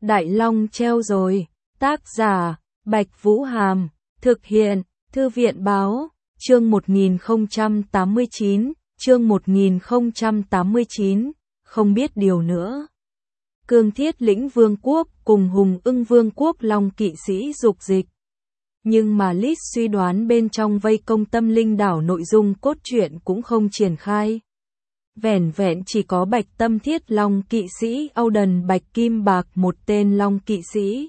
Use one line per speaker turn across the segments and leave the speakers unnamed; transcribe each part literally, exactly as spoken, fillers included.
Đại Long treo rồi, tác giả, Bạch Vũ Hàm, thực hiện, Thư viện báo, chương một nghìn không trăm tám mươi chín, chương một nghìn không trăm tám mươi chín, không biết điều nữa. Cương Thiết lĩnh vương quốc cùng Hùng Ưng vương quốc Long kỵ sĩ dục dịch. Nhưng mà List suy đoán bên trong vây công Tâm Linh đảo nội dung cốt truyện cũng không triển khai. Vẻn vẹn chỉ có Bạch Tâm Thiết Long kỵ sĩ Auden Bạch Kim Bạc, một tên Long kỵ sĩ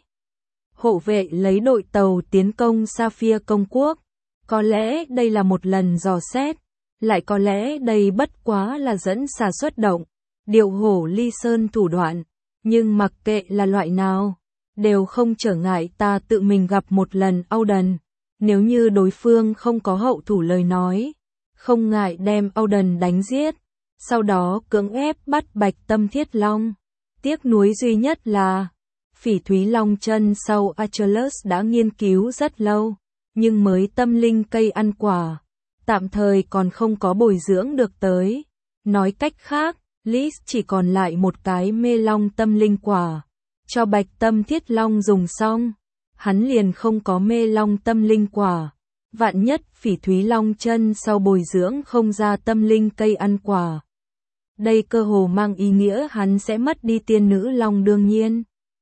hộ vệ lấy đội tàu tiến công Sapphire công quốc. Có lẽ đây là một lần dò xét, lại có lẽ đây bất quá là dẫn xà xuất động, điều hổ ly sơn thủ đoạn, nhưng mặc kệ là loại nào, đều không trở ngại ta tự mình gặp một lần Auden. Nếu như đối phương không có hậu thủ lời nói, không ngại đem Auden đánh giết, sau đó cưỡng ép bắt Bạch Tâm Thiết Long. Tiếc nuối duy nhất là, Phỉ Thúy Long chân sau Achilles đã nghiên cứu rất lâu, nhưng mới tâm linh cây ăn quả, tạm thời còn không có bồi dưỡng được tới. Nói cách khác, List chỉ còn lại một cái mê long tâm linh quả. Cho Bạch Tâm Thiết Long dùng xong, hắn liền không có mê long tâm linh quả. Vạn nhất Phỉ Thúy Long chân sau bồi dưỡng không ra tâm linh cây ăn quả, đây cơ hồ mang ý nghĩa hắn sẽ mất đi tiên nữ long. Đương nhiên,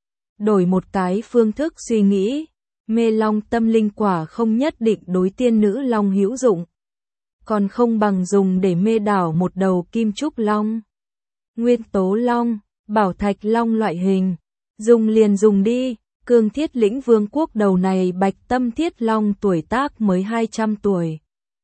đổi một cái phương thức suy nghĩ, mê long tâm linh quả không nhất định đối tiên nữ long hữu dụng, còn không bằng dùng để mê đảo một đầu kim trúc long, nguyên tố long, bảo thạch long loại hình. Dùng liền dùng đi. Cương Thiết lĩnh vương quốc đầu này Bạch Tâm Thiết Long tuổi tác mới hai trăm tuổi.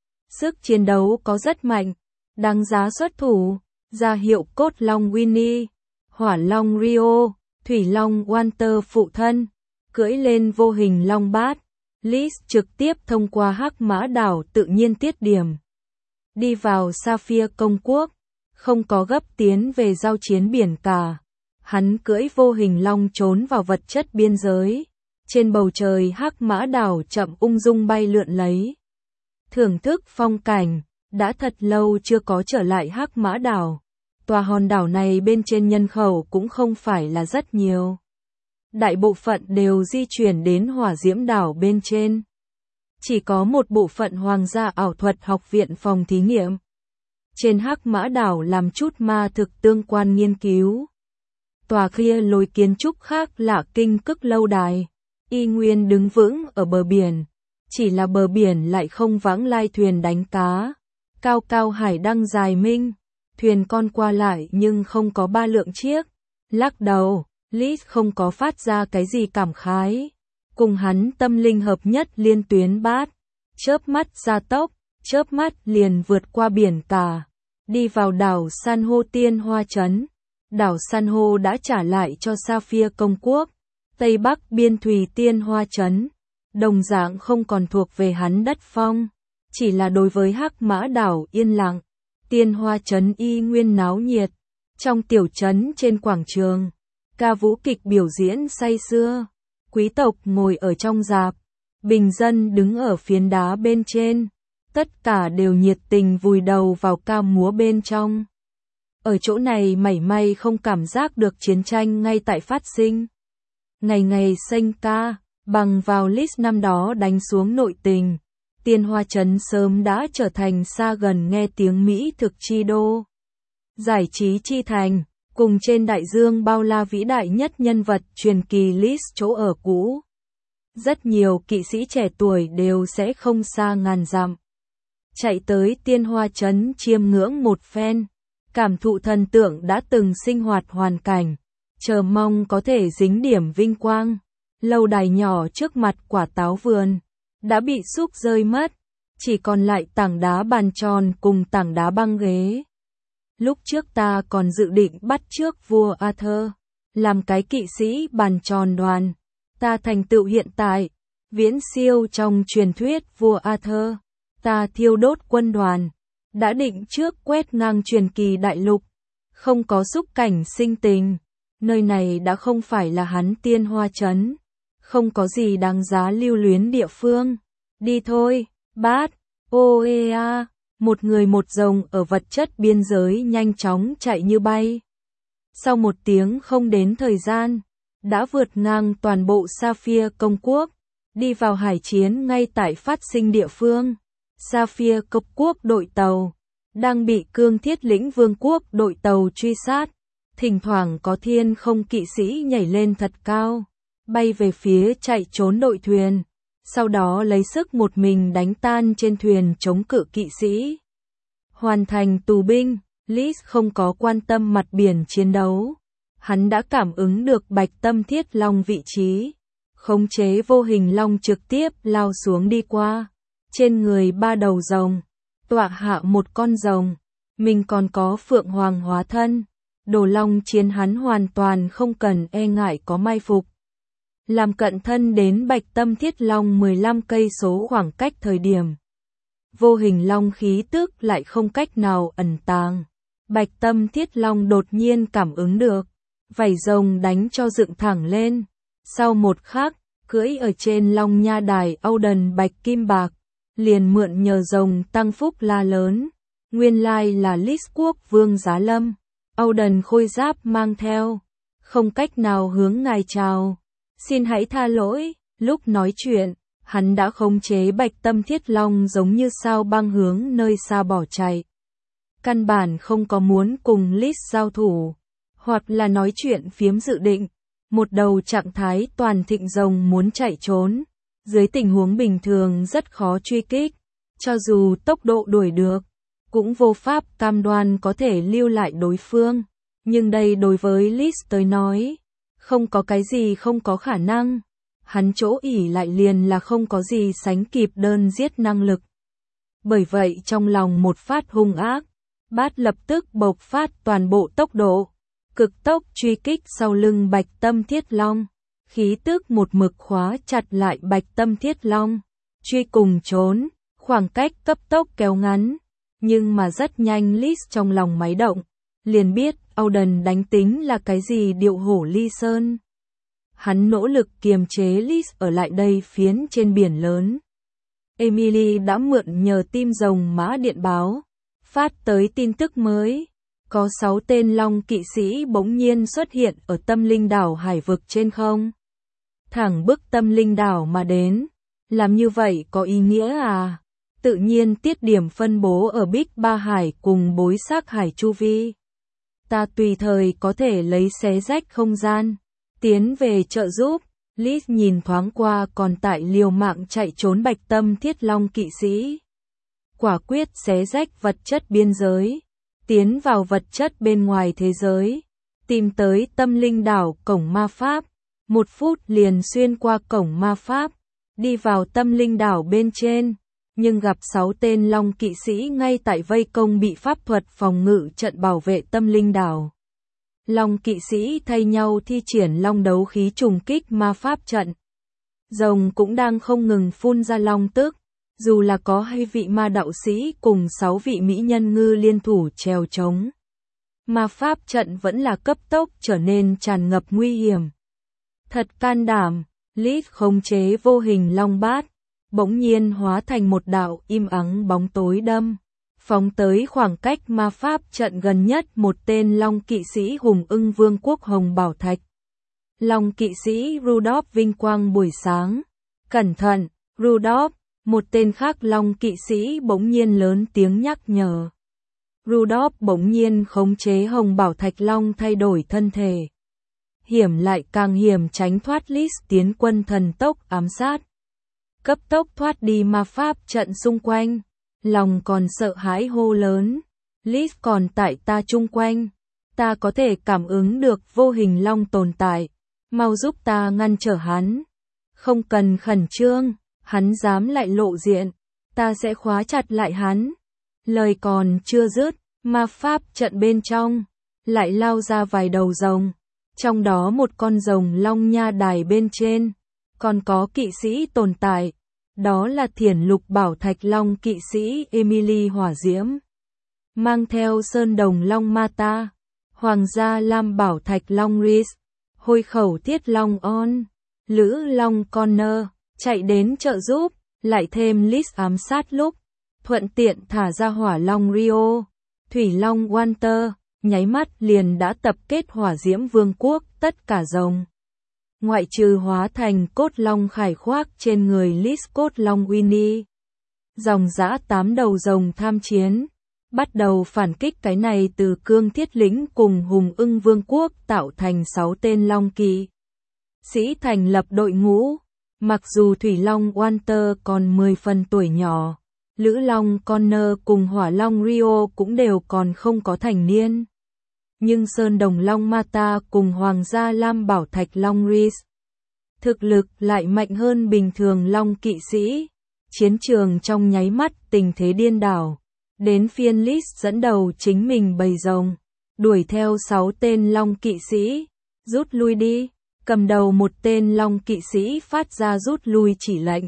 Sức chiến đấu có rất mạnh, đáng giá xuất thủ. Ra hiệu cốt long Winnie, hỏa long Rio, thủy long Walter phụ thân, cưỡi lên vô hình long bát. List trực tiếp thông qua Hắc Mã đảo tự nhiên tiết điểm, đi vào Sapphire công quốc, không có gấp tiến về giao chiến biển cả. Hắn cưỡi vô hình long trốn vào vật chất biên giới, trên bầu trời Hắc Mã đảo chậm ung dung bay lượn lấy. Thưởng thức phong cảnh, đã thật lâu chưa có trở lại Hắc Mã đảo. Tòa hòn đảo này bên trên nhân khẩu cũng không phải là rất nhiều. Đại bộ phận đều di chuyển đến Hỏa Diễm đảo bên trên. Chỉ có một bộ phận Hoàng gia ảo thuật học viện phòng thí nghiệm trên Hắc Mã đảo làm chút ma thực tương quan nghiên cứu. Tòa kia lối kiến trúc khác lạ kinh cức lâu đài, y nguyên đứng vững ở bờ biển, chỉ là bờ biển lại không vắng lai thuyền đánh cá. Cao cao hải đăng dài minh, thuyền con qua lại nhưng không có ba lượng chiếc. Lắc đầu, List không có phát ra cái gì cảm khái. Cùng hắn tâm linh hợp nhất liên tuyến bát, chớp mắt gia tốc, chớp mắt liền vượt qua biển cả, đi vào đảo san hô Tiên Hoa Trấn. Đảo san hô đã trả lại cho Sapphire công quốc, Tây Bắc biên thùy Tiên Hoa Trấn, đồng dạng không còn thuộc về hắn đất phong, chỉ là đối với Hắc Mã đảo yên lặng. Tiên Hoa Trấn y nguyên náo nhiệt, trong tiểu trấn trên quảng trường, ca vũ kịch biểu diễn say sưa, quý tộc ngồi ở trong rạp, bình dân đứng ở phiến đá bên trên, tất cả đều nhiệt tình vùi đầu vào ca múa bên trong. Ở chỗ này mảy may không cảm giác được chiến tranh ngay tại phát sinh. Ngày ngày xanh ca, bằng vào List năm đó đánh xuống nội tình, Tiên Hoa Trấn sớm đã trở thành xa gần nghe tiếng Mỹ thực chi đô. Giải trí chi thành, cùng trên đại dương bao la vĩ đại nhất nhân vật truyền kỳ List chỗ ở cũ. Rất nhiều kỵ sĩ trẻ tuổi đều sẽ không xa ngàn dặm chạy tới Tiên Hoa Trấn chiêm ngưỡng một phen, cảm thụ thần tượng đã từng sinh hoạt hoàn cảnh, chờ mong có thể dính điểm vinh quang. Lâu đài nhỏ trước mặt quả táo vườn đã bị xúc rơi mất, chỉ còn lại tảng đá bàn tròn cùng tảng đá băng ghế. Lúc trước ta còn dự định bắt chước vua Arthur làm cái kỵ sĩ bàn tròn đoàn, ta thành tựu hiện tại viễn siêu trong truyền thuyết vua Arthur. Ta thiêu đốt quân đoàn, đã định trước quét ngang truyền kỳ đại lục, không có xúc cảnh sinh tình. Nơi này đã không phải là hắn Tiên Hoa Trấn, không có gì đáng giá lưu luyến địa phương. Đi thôi, bát, ô ê a, một người một rồng ở vật chất biên giới nhanh chóng chạy như bay. Sau một tiếng không đến thời gian, đã vượt ngang toàn bộ Sapphire công quốc, đi vào hải chiến ngay tại phát sinh địa phương. Sapphire công quốc đội tàu đang bị Cương Thiết Lĩnh Vương quốc đội tàu truy sát, thỉnh thoảng có thiên không kỵ sĩ nhảy lên thật cao, bay về phía chạy trốn đội thuyền, sau đó lấy sức một mình đánh tan trên thuyền chống cự kỵ sĩ. Hoàn thành tù binh, Lis không có quan tâm mặt biển chiến đấu. Hắn đã cảm ứng được Bạch Tâm Thiết Long vị trí, khống chế vô hình long trực tiếp lao xuống đi qua. Trên người ba đầu rồng, tọa hạ một con rồng, mình còn có Phượng Hoàng hóa thân. Đồ long chiến hắn hoàn toàn không cần e ngại có mai phục. Làm cận thân đến Bạch Tâm Thiết Long mười lăm cây số khoảng cách thời điểm. Vô hình long khí tức lại không cách nào ẩn tàng. Bạch Tâm Thiết Long đột nhiên cảm ứng được, vảy rồng đánh cho dựng thẳng lên. Sau một khắc, cưỡi ở trên long nha đài Auden Bạch Kim Bạc, liền mượn nhờ rồng tăng phúc la lớn. Nguyên lai là Lis quốc vương Giá Lâm. Auden khôi giáp mang theo, không cách nào hướng ngài chào. Xin hãy tha lỗi. Lúc nói chuyện, hắn đã khống chế Bạch Tâm Thiết Long giống như sao băng hướng nơi xa bỏ chạy. Căn bản không có muốn cùng Lis giao thủ, hoặc là nói chuyện phiếm dự định. Một đầu trạng thái toàn thịnh rồng muốn chạy trốn, dưới tình huống bình thường rất khó truy kích, cho dù tốc độ đuổi được, cũng vô pháp cam đoan có thể lưu lại đối phương. Nhưng đây đối với Lis tới nói, không có cái gì không có khả năng. Hắn chỗ ỉ lại liền là không có gì sánh kịp đơn giết năng lực. Bởi vậy trong lòng một phát hung ác, Bát lập tức bộc phát toàn bộ tốc độ, cực tốc truy kích sau lưng Bạch Tâm Thiết Long. Khí tức một mực khóa chặt lại Bạch Tâm Thiết Long, truy cùng trốn, khoảng cách cấp tốc kéo ngắn. Nhưng mà rất nhanh Lis trong lòng máy động, liền biết Auden đánh tính là cái gì điệu hổ ly sơn. Hắn nỗ lực kiềm chế Lis ở lại đây phiến trên biển lớn. Emily đã mượn nhờ tim rồng mã điện báo, phát tới tin tức mới. Có sáu tên long kỵ sĩ bỗng nhiên xuất hiện ở Tâm Linh đảo hải vực trên không. Thẳng bức Tâm Linh đảo mà đến. Làm như vậy có ý nghĩa à? Tự nhiên tiết điểm phân bố ở Bích Ba Hải cùng bối xác hải chu vi. Ta tùy thời có thể lấy xé rách không gian, tiến về trợ giúp. Lis nhìn thoáng qua còn tại liều mạng chạy trốn Bạch Tâm Thiết Long kỵ sĩ. Quả quyết xé rách vật chất biên giới, tiến vào vật chất bên ngoài thế giới, tìm tới Tâm Linh đảo cổng ma pháp. Một phút liền xuyên qua cổng ma pháp, đi vào Tâm Linh đảo bên trên. Nhưng gặp sáu tên long kỵ sĩ ngay tại vây công bị pháp thuật phòng ngự trận bảo vệ Tâm Linh đảo. Long kỵ sĩ thay nhau thi triển long đấu khí trùng kích ma pháp trận. Rồng cũng đang không ngừng phun ra long tức, dù là có hai vị ma đạo sĩ cùng sáu vị mỹ nhân ngư liên thủ trèo trống. Ma pháp trận vẫn là cấp tốc trở nên tràn ngập nguy hiểm. Thật can đảm, Lis khống chế vô hình long bát, bỗng nhiên hóa thành một đạo im ắng bóng tối đâm, phóng tới khoảng cách ma pháp trận gần nhất một tên long kỵ sĩ hùng ưng vương quốc Hồng Bảo Thạch. Long kỵ sĩ Rudolph vinh quang buổi sáng. Cẩn thận, Rudolph, một tên khác long kỵ sĩ bỗng nhiên lớn tiếng nhắc nhở. Rudolph bỗng nhiên khống chế Hồng Bảo Thạch Long thay đổi thân thể. Hiểm lại càng hiểm tránh thoát Lis tiến quân thần tốc ám sát. Cấp tốc thoát đi ma pháp trận xung quanh. Lòng còn sợ hãi hô lớn. Lis còn tại ta chung quanh. Ta có thể cảm ứng được vô hình long tồn tại. Mau giúp ta ngăn trở hắn. Không cần khẩn trương. Hắn dám lại lộ diện. Ta sẽ khóa chặt lại hắn. Lời còn chưa dứt. Ma pháp trận bên trong. Lại lao ra vài đầu rồng. Trong đó một con rồng long nha đài bên trên. Còn có kỵ sĩ tồn tại. Đó là Thiển Lục Bảo Thạch Long kỵ sĩ Emily Hỏa Diễm. Mang theo Sơn Đồng Long Mata. Hoàng gia Lam Bảo Thạch Long Rhys. Hôi khẩu Thiết Long On. Lữ Long Connor. Chạy đến trợ giúp. Lại thêm Lis ám sát lúc. Thuận tiện thả ra Hỏa Long Rio. Thủy Long Walter. Nháy mắt liền đã tập kết Hỏa Diễm Vương quốc tất cả rồng. ngoại trừ hóa thành cốt long khải khoác trên người Lis cốt long Winnie. Dòng dã tám đầu rồng tham chiến, bắt đầu phản kích. Cái này từ Cương Thiết Lĩnh cùng Hùng Ưng Vương quốc tạo thành sáu tên long kỵ sĩ thành lập đội ngũ. Mặc dù Thủy Long Walter còn mười phần tuổi nhỏ, Lữ Long Connor cùng Hỏa Long Rio cũng đều còn không có thành niên. Nhưng Sơn Đồng Long Mata cùng Hoàng gia Lam Bảo Thạch Long Reese thực lực lại mạnh hơn bình thường long kỵ sĩ. Chiến trường trong nháy mắt tình thế điên đảo. Đến phiên Lis dẫn đầu chính mình bầy rồng, đuổi theo sáu tên long kỵ sĩ, rút lui đi. Cầm đầu một tên long kỵ sĩ phát ra rút lui chỉ lệnh.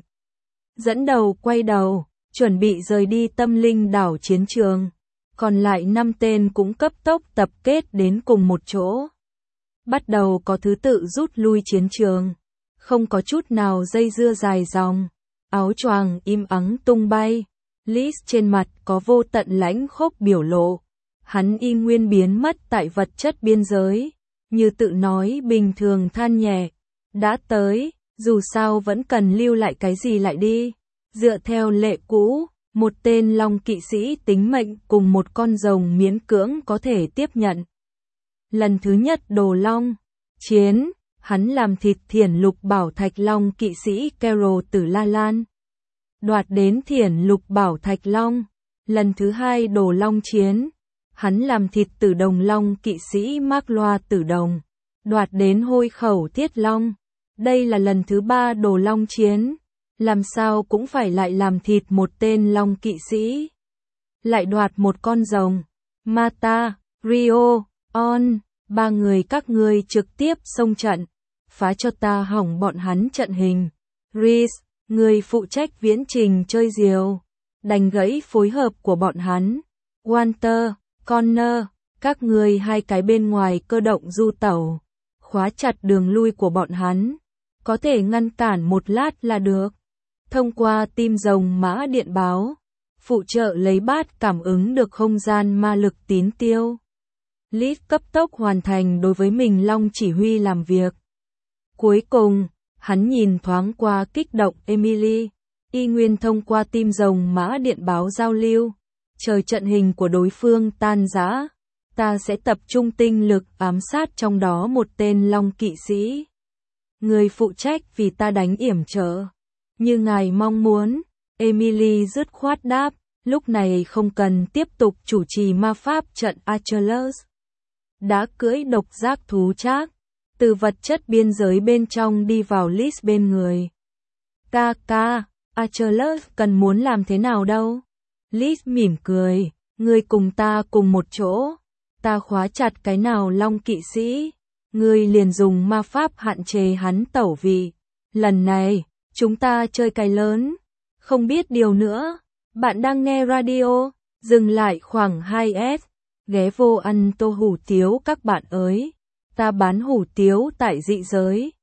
Dẫn đầu quay đầu, chuẩn bị rời đi tâm linh đảo chiến trường. Còn lại năm tên cũng cấp tốc tập kết đến cùng một chỗ. Bắt đầu có thứ tự rút lui chiến trường. Không có chút nào dây dưa dài dòng. Áo choàng im ắng tung bay. Lis trên mặt có vô tận lãnh khốc biểu lộ. Hắn y nguyên biến mất tại vật chất biên giới. Như tự nói bình thường than nhẹ. Đã tới, dù sao vẫn cần lưu lại cái gì lại đi. Dựa theo lệ cũ, một tên long kỵ sĩ tính mệnh cùng một con rồng miễn cưỡng có thể tiếp nhận. Lần thứ nhất đồ long chiến, hắn làm thịt Thiển Lục Bảo Thạch Long kỵ sĩ Carol từ La Lan. Đoạt đến Thiển Lục Bảo Thạch Long. Lần thứ hai đồ long chiến, hắn làm thịt Tử Đồng Long kỵ sĩ Mác Loa Tử Đồng. Đoạt đến Hôi Khẩu Thiết Long. Đây là lần thứ ba đồ long chiến. Làm sao cũng phải lại làm thịt một tên long kỵ sĩ. Lại đoạt một con rồng. Mata, Rio, On, ba người các ngươi trực tiếp xông trận. Phá cho ta hỏng bọn hắn trận hình. Reese, người phụ trách viễn trình chơi diều. Đánh gãy phối hợp của bọn hắn. Walter, Connor, các ngươi hai cái bên ngoài cơ động du tẩu. Khóa chặt đường lui của bọn hắn. Có thể ngăn cản một lát là được. Thông qua tim rồng mã điện báo, phụ trợ lấy bát cảm ứng được không gian ma lực tín tiêu. Lis cấp tốc hoàn thành đối với mình long chỉ huy làm việc. Cuối cùng, hắn nhìn thoáng qua kích động Emily, y nguyên thông qua tim rồng mã điện báo giao lưu. Chờ trận hình của đối phương tan rã, ta sẽ tập trung tinh lực ám sát trong đó một tên long kỵ sĩ. Người phụ trách vì ta đánh yểm trợ. Như ngài mong muốn, Emily dứt khoát đáp, lúc này không cần tiếp tục chủ trì ma pháp trận Achilles. Đã cưỡi độc giác thú trác, từ vật chất biên giới bên trong đi vào Lis bên người. Ca ca, Achilles cần muốn làm thế nào đâu? Lis mỉm cười, ngươi cùng ta cùng một chỗ, ta khóa chặt cái nào long kỵ sĩ, ngươi liền dùng ma pháp hạn chế hắn tẩu vị. Lần này, chúng ta chơi cái lớn, không biết điều nữa. Bạn đang nghe radio, dừng lại khoảng hai S, ghé vô ăn tô hủ tiếu các bạn ơi. Ta bán hủ tiếu tại dị giới.